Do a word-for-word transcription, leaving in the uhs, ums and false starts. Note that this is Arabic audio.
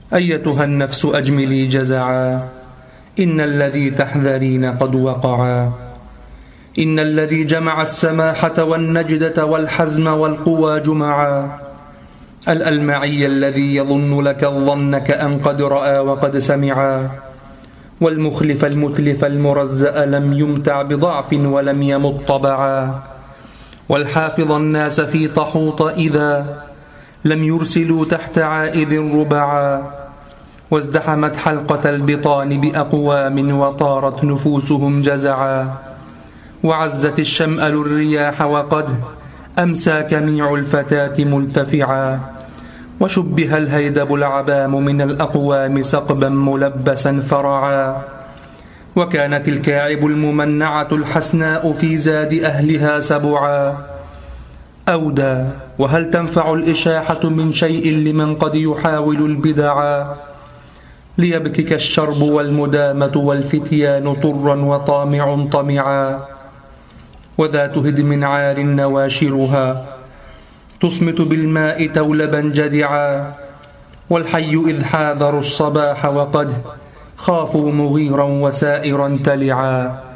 أيتها النفس أجملي جزعا، إن الذي تحذرين قد وقعا. إن الذي جمع السماحة والنجدة والحزم والقوى جمعا، الألمعي الذي يظن لك الظن كأن قد رأى وقد سمعا، والمخلف المتلف المرزأ لم يمتع بضعف ولم يمت طبعا، والحافظ الناس في طحوط إذا لم يرسلوا تحت عائذ ربعا، وازدحمت حلقة البطان بأقوام وطارت نفوسهم جزعا، وعزت الشمأل الرياح وقد أمسى كميع الفتاة ملتفعا، وشبه الهيدب العبام من الأقوام سقبا ملبسا فرعا، وكانت الكاعب الممنعة الحسناء في زاد أهلها سبعا، أودى وهل تنفع الإشاحة من شيء لمن قد يحاول البدعا، ليبكك الشرب والمدامة والفتيان طرا وطامع طمعا، وذات هدم عار نواشرها تصمت بالماء تولبا جدعا، والحي إذ حاذروا الصباح وقد خافوا مغيرا وسائرا تلعا.